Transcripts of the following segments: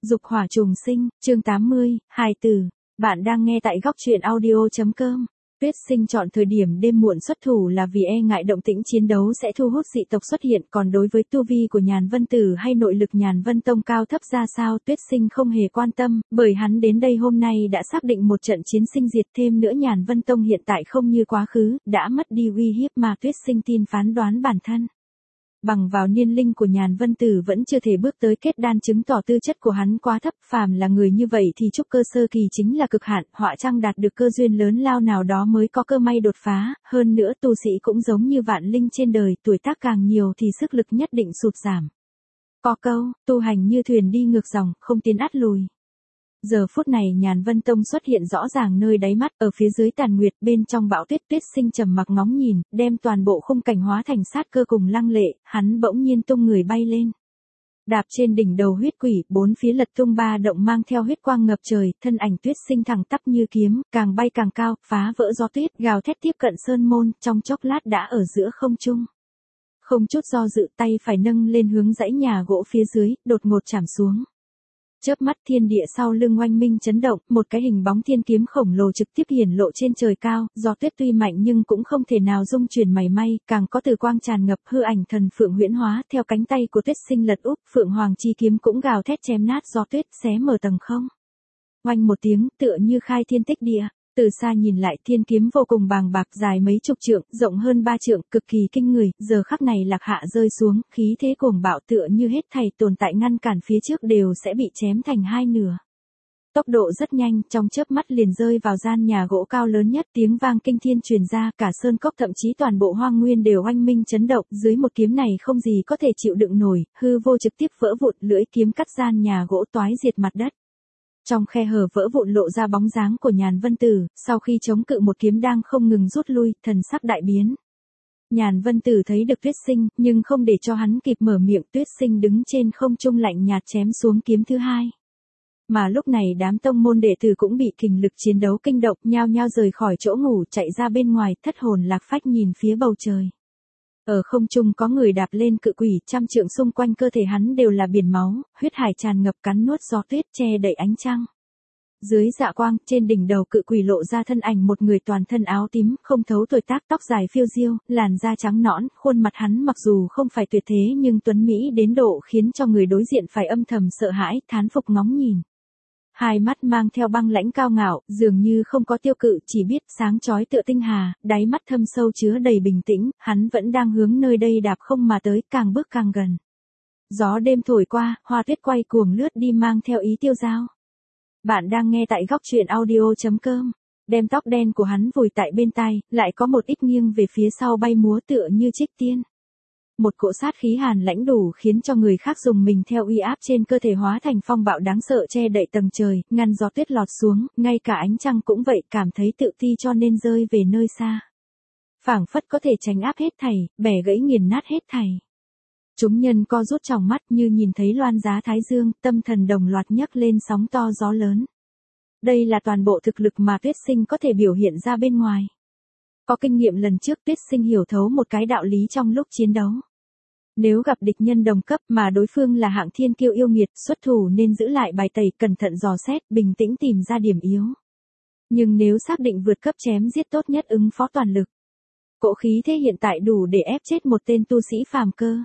Dục hỏa trùng sinh, chương 80, hài tử. Bạn đang nghe tại góc truyện audio.com. Tuyết Sinh chọn thời điểm đêm muộn xuất thủ là vì e ngại động tĩnh chiến đấu sẽ thu hút dị tộc xuất hiện, còn đối với tu vi của Nhàn Vân Tử hay nội lực Nhàn Vân Tông cao thấp ra sao Tuyết Sinh không hề quan tâm, bởi hắn đến đây hôm nay đã xác định một trận chiến sinh diệt, thêm nữa Nhàn Vân Tông hiện tại không như quá khứ, đã mất đi uy hiếp mà Tuyết Sinh tin phán đoán bản thân. Bằng vào niên linh của Nhàn Vân Tử vẫn chưa thể bước tới kết đan, chứng tỏ tư chất của hắn quá thấp, phàm là người như vậy thì trúc cơ sơ kỳ chính là cực hạn, họa chăng đạt được cơ duyên lớn lao nào đó mới có cơ may đột phá, hơn nữa tu sĩ cũng giống như vạn linh trên đời, tuổi tác càng nhiều thì sức lực nhất định sụt giảm. Có câu, tu hành như thuyền đi ngược dòng, không tiến ắt lùi. Giờ phút này Nhàn Vân Tông xuất hiện rõ ràng nơi đáy mắt, ở phía dưới tàn nguyệt, bên trong bão tuyết. Tuyết Sinh trầm mặc ngóng nhìn, đem toàn bộ khung cảnh hóa thành sát cơ cùng lăng lệ, hắn bỗng nhiên tung người bay lên. Đạp trên đỉnh đầu huyết quỷ, bốn phía lật tung ba động mang theo huyết quang ngập trời, thân ảnh Tuyết Sinh thẳng tắp như kiếm, càng bay càng cao, phá vỡ gió tuyết, gào thét tiếp cận sơn môn, trong chốc lát đã ở giữa không trung. Không chút do dự, tay phải nâng lên hướng dãy nhà gỗ phía dưới, đột ngột chạm xuống. Chớp mắt thiên địa sau lưng oanh minh chấn động, một cái hình bóng thiên kiếm khổng lồ trực tiếp hiển lộ trên trời cao, gió tuyết tuy mạnh nhưng cũng không thể nào dung chuyển mảy may, càng có từ quang tràn ngập, hư ảnh thần phượng huyễn hóa, theo cánh tay của Tuyết Sinh lật úp, phượng hoàng chi kiếm cũng gào thét chém nát gió tuyết, xé mở tầng không. Oanh một tiếng, tựa như khai thiên tích địa. Từ xa nhìn lại, thiên kiếm vô cùng bàng bạc, dài mấy chục trượng, rộng hơn 3 trượng, cực kỳ kinh người, giờ khắc này lạc hạ rơi xuống, khí thế cuồng bạo tựa như hết thảy tồn tại ngăn cản phía trước đều sẽ bị chém thành hai nửa. Tốc độ rất nhanh, trong chớp mắt liền rơi vào gian nhà gỗ cao lớn nhất, tiếng vang kinh thiên truyền ra, cả sơn cốc thậm chí toàn bộ hoang nguyên đều oanh minh chấn động, dưới một kiếm này không gì có thể chịu đựng nổi, hư vô trực tiếp vỡ vụn, lưỡi kiếm cắt gian nhà gỗ toái diệt mặt đất. Trong khe hở vỡ vụn lộ ra bóng dáng của Nhàn Vân Tử, sau khi chống cự một kiếm đang không ngừng rút lui, thần sắc đại biến. Nhàn Vân Tử thấy được Tuyết Sinh, nhưng không để cho hắn kịp mở miệng, Tuyết Sinh đứng trên không trung lạnh nhạt chém xuống kiếm thứ hai. Mà lúc này đám tông môn đệ tử cũng bị kình lực chiến đấu kinh động, nhao nhao rời khỏi chỗ ngủ, chạy ra bên ngoài, thất hồn lạc phách nhìn phía bầu trời. Ở không trung có người đạp lên cự quỷ, trăm trượng xung quanh cơ thể hắn đều là biển máu, huyết hải tràn ngập cắn nuốt gió tuyết che đậy ánh trăng. Dưới dạ quang, trên đỉnh đầu cự quỷ lộ ra thân ảnh một người toàn thân áo tím, không thấu tuổi tác, tóc dài phiêu diêu, làn da trắng nõn, khuôn mặt hắn mặc dù không phải tuyệt thế nhưng tuấn mỹ đến độ khiến cho người đối diện phải âm thầm sợ hãi, thán phục ngóng nhìn. Hai mắt mang theo băng lãnh cao ngạo, dường như không có tiêu cự, chỉ biết sáng chói tựa tinh hà, đáy mắt thâm sâu chứa đầy bình tĩnh, hắn vẫn đang hướng nơi đây đạp không mà tới, càng bước càng gần. Gió đêm thổi qua, hoa tuyết quay cuồng lướt đi mang theo ý tiêu dao. Bạn đang nghe tại góc truyện audio.com. Đem tóc đen của hắn vùi tại bên tai, lại có một ít nghiêng về phía sau bay múa tựa như trích tiên. Một cỗ sát khí hàn lãnh đủ khiến cho người khác dùng mình theo uy áp trên cơ thể hóa thành phong bạo đáng sợ che đậy tầng trời, ngăn gió tuyết lọt xuống, ngay cả ánh trăng cũng vậy, cảm thấy tự ti cho nên rơi về nơi xa. Phảng phất có thể tránh áp hết thảy, bẻ gãy nghiền nát hết thảy. Chúng nhân co rút tròng mắt như nhìn thấy loan giá thái dương, tâm thần đồng loạt nhấc lên sóng to gió lớn. Đây là toàn bộ thực lực mà Tuyết Sinh có thể biểu hiện ra bên ngoài. Có kinh nghiệm lần trước Tuyết Sinh hiểu thấu một cái đạo lý trong lúc chiến đấu. Nếu gặp địch nhân đồng cấp mà đối phương là hạng thiên kiêu yêu nghiệt, xuất thủ nên giữ lại bài tẩy, cẩn thận dò xét, bình tĩnh tìm ra điểm yếu. Nhưng nếu xác định vượt cấp chém giết tốt nhất ứng phó toàn lực. Cỗ khí thế hiện tại đủ để ép chết một tên tu sĩ phàm cơ.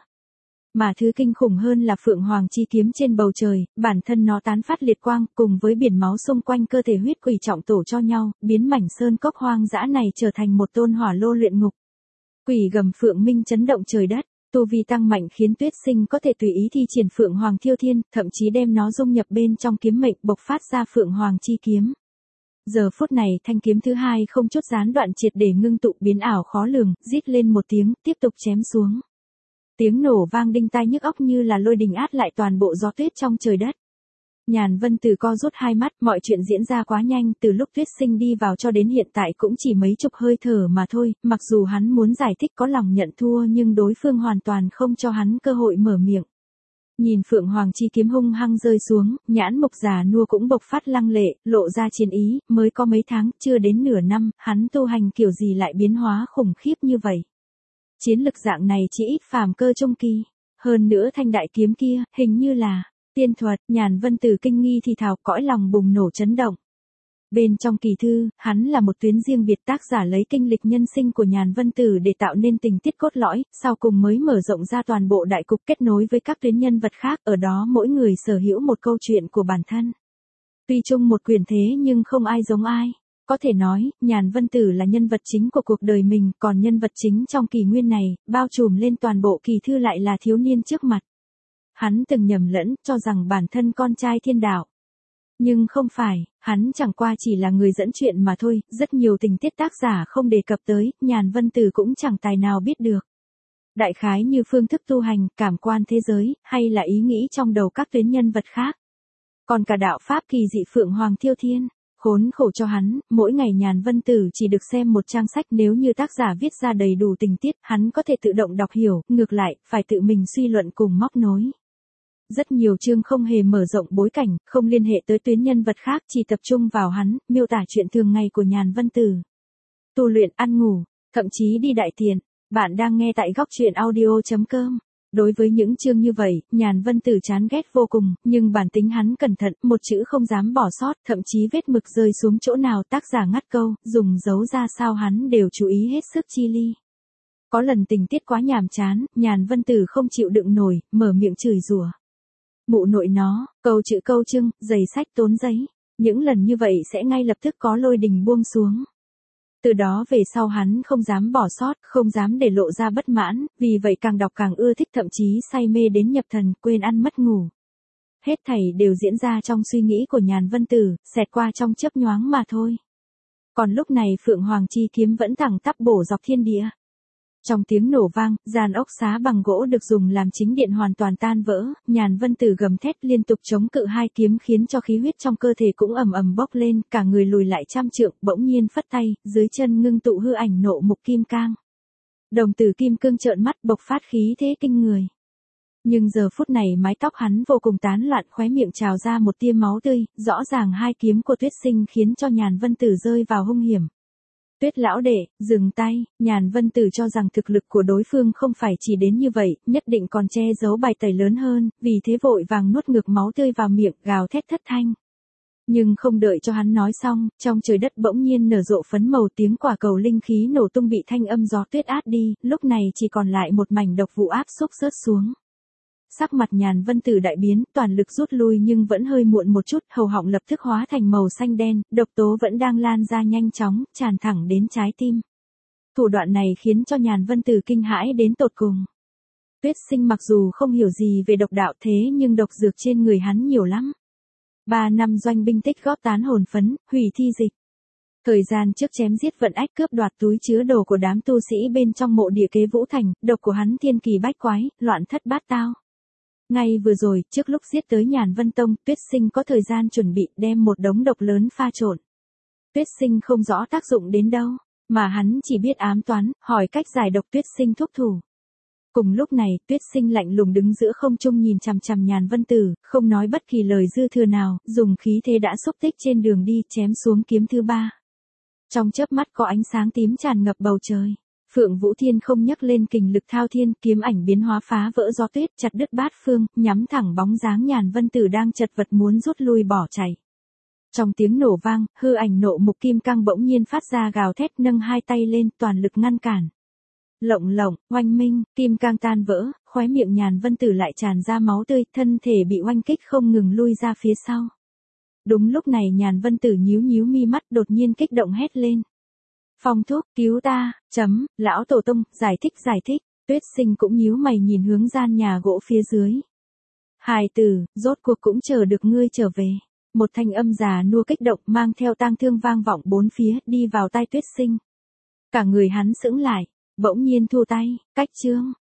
Mà thứ kinh khủng hơn là phượng hoàng chi kiếm trên bầu trời, bản thân nó tán phát liệt quang, cùng với biển máu xung quanh cơ thể huyết quỷ trọng tổ cho nhau, biến mảnh sơn cốc hoang dã này trở thành một tôn hỏa lô luyện ngục. Quỷ gầm phượng minh chấn động trời đất, tu vi tăng mạnh khiến Tuyết Sinh có thể tùy ý thi triển phượng hoàng thiêu thiên, thậm chí đem nó dung nhập bên trong kiếm mệnh, bộc phát ra phượng hoàng chi kiếm. Giờ phút này thanh kiếm thứ hai không chút gián đoạn triệt để ngưng tụ, biến ảo khó lường, rít lên một tiếng, tiếp tục chém xuống. Tiếng nổ vang đinh tai nhức óc như là lôi đình át lại toàn bộ gió tuyết trong trời đất. Nhàn Vân Tử co rút hai mắt, mọi chuyện diễn ra quá nhanh, từ lúc Tuyết Sinh đi vào cho đến hiện tại cũng chỉ mấy chục hơi thở mà thôi, mặc dù hắn muốn giải thích có lòng nhận thua nhưng đối phương hoàn toàn không cho hắn cơ hội mở miệng. Nhìn Phượng Hoàng chi kiếm hung hăng rơi xuống, nhãn mục già nua cũng bộc phát lăng lệ, lộ ra chiến ý, mới có mấy tháng, chưa đến nửa năm, hắn tu hành kiểu gì lại biến hóa khủng khiếp như vậy. Chiến lực dạng này chỉ ít phàm cơ trung kỳ, hơn nữa thanh đại kiếm kia, hình như là Tiên thuật, Nhàn Vân Tử kinh nghi thì thào, cõi lòng bùng nổ chấn động. Bên trong kỳ thư, hắn là một tuyến riêng biệt, tác giả lấy kinh lịch nhân sinh của Nhàn Vân Tử để tạo nên tình tiết cốt lõi, sau cùng mới mở rộng ra toàn bộ đại cục, kết nối với các tuyến nhân vật khác, ở đó mỗi người sở hữu một câu chuyện của bản thân. Tuy chung một quyền thế nhưng không ai giống ai. Có thể nói, Nhàn Vân Tử là nhân vật chính của cuộc đời mình, còn nhân vật chính trong kỷ nguyên này, bao trùm lên toàn bộ kỳ thư lại là thiếu niên trước mặt. Hắn từng nhầm lẫn, cho rằng bản thân con trai thiên đạo. Nhưng không phải, hắn chẳng qua chỉ là người dẫn chuyện mà thôi, rất nhiều tình tiết tác giả không đề cập tới, Nhàn Vân Tử cũng chẳng tài nào biết được. Đại khái như phương thức tu hành, cảm quan thế giới, hay là ý nghĩ trong đầu các tuyến nhân vật khác. Còn cả đạo pháp kỳ dị Phượng Hoàng Thiêu Thiên, khốn khổ cho hắn, mỗi ngày Nhàn Vân Tử chỉ được xem một trang sách, nếu như tác giả viết ra đầy đủ tình tiết, hắn có thể tự động đọc hiểu, ngược lại, phải tự mình suy luận cùng móc nối. Rất nhiều chương không hề mở rộng bối cảnh, không liên hệ tới tuyến nhân vật khác, chỉ tập trung vào hắn, miêu tả chuyện thường ngày của Nhàn Vân Tử. Tu luyện, ăn ngủ, thậm chí đi đại tiện. Bạn đang nghe tại góc truyện audio.com. Đối với những chương như vậy, Nhàn Vân Tử chán ghét vô cùng, nhưng bản tính hắn cẩn thận, một chữ không dám bỏ sót, thậm chí vết mực rơi xuống chỗ nào tác giả ngắt câu, dùng dấu ra sao hắn đều chú ý hết sức chi ly. Có lần tình tiết quá nhàm chán, Nhàn Vân Tử không chịu đựng nổi, mở miệng chửi rủa. Mụ nội nó, câu chữ câu chưng, giày sách tốn giấy. Những lần như vậy sẽ ngay lập tức có lôi đình buông xuống. Từ đó về sau hắn không dám bỏ sót, không dám để lộ ra bất mãn, vì vậy càng đọc càng ưa thích, thậm chí say mê đến nhập thần, quên ăn mất ngủ. Hết thảy đều diễn ra trong suy nghĩ của Nhàn Vân Tử, xẹt qua trong chớp nhoáng mà thôi. Còn lúc này Phượng Hoàng chi kiếm vẫn thẳng tắp bổ dọc thiên địa. Trong tiếng nổ vang, giàn ốc xá bằng gỗ được dùng làm chính điện hoàn toàn tan vỡ, Nhàn Vân Tử gầm thét liên tục chống cự hai kiếm khiến cho khí huyết trong cơ thể cũng ầm ầm bốc lên, cả người lùi lại trăm trượng, bỗng nhiên phất tay, dưới chân ngưng tụ hư ảnh nộ mục kim cang. Đồng tử kim cương trợn mắt bộc phát khí thế kinh người. Nhưng giờ phút này mái tóc hắn vô cùng tán loạn, khóe miệng trào ra một tia máu tươi, rõ ràng hai kiếm của Tuyết Sinh khiến cho Nhàn Vân Tử rơi vào hung hiểm. Tuyết lão đệ, dừng tay, Nhàn Vân Tử cho rằng thực lực của đối phương không phải chỉ đến như vậy, nhất định còn che giấu bài tẩy lớn hơn, vì thế vội vàng nuốt ngược máu tươi vào miệng, gào thét thất thanh. Nhưng không đợi cho hắn nói xong, trong trời đất bỗng nhiên nở rộ phấn màu, tiếng quả cầu linh khí nổ tung bị thanh âm gió tuyết át đi, lúc này chỉ còn lại một mảnh độc vụ áp xúc rớt xuống. Sắc mặt Nhàn Vân Tử đại biến, toàn lực rút lui nhưng vẫn hơi muộn một chút, hầu họng lập tức hóa thành màu xanh đen, độc tố vẫn đang lan ra nhanh chóng, tràn thẳng đến trái tim. Thủ đoạn này khiến cho Nhàn Vân Tử kinh hãi đến tột cùng. Tuyết Sinh mặc dù không hiểu gì về độc đạo thế nhưng độc dược trên người hắn nhiều lắm. 3 năm doanh binh tích góp tán hồn phấn, hủy thi dịch. Thời gian trước chém giết vận ách cướp đoạt túi chứa đồ của đám tu sĩ bên trong mộ địa kế Vũ Thành, độc của hắn thiên kỳ bách quái, loạn thất bát tao. Ngay vừa rồi, trước lúc giết tới Nhàn Vân Tông, Tuyết Sinh có thời gian chuẩn bị đem một đống độc lớn pha trộn. Tuyết Sinh không rõ tác dụng đến đâu, mà hắn chỉ biết ám toán, hỏi cách giải độc Tuyết Sinh thúc thủ. Cùng lúc này, Tuyết Sinh lạnh lùng đứng giữa không trung nhìn chằm chằm Nhàn Vân Tử, không nói bất kỳ lời dư thừa nào, dùng khí thế đã xúc tích trên đường đi chém xuống kiếm thứ 3. Trong chớp mắt có ánh sáng tím tràn ngập bầu trời. Phượng Vũ Thiên không nhắc lên kình lực thao thiên, kiếm ảnh biến hóa phá vỡ gió tuyết, chặt đứt bát phương, nhắm thẳng bóng dáng Nhàn Vân Tử đang chật vật muốn rút lui bỏ chạy. Trong tiếng nổ vang, hư ảnh nộ mục kim cang bỗng nhiên phát ra gào thét, nâng hai tay lên, toàn lực ngăn cản. Lộng lộng, oanh minh, kim cang tan vỡ, khóe miệng Nhàn Vân Tử lại tràn ra máu tươi, thân thể bị oanh kích không ngừng lui ra phía sau. Đúng lúc này Nhàn Vân Tử nhíu nhíu mi mắt, đột nhiên kích động hét lên. Phong thúc, cứu ta, lão tổ tông, giải thích, Tuyết Sinh cũng nhíu mày nhìn hướng gian nhà gỗ phía dưới. Hài tử, rốt cuộc cũng chờ được ngươi trở về. Một thanh âm già nua kích động mang theo tang thương vang vọng bốn phía, đi vào tai Tuyết Sinh. Cả người hắn sững lại, bỗng nhiên thu tay, cách chương,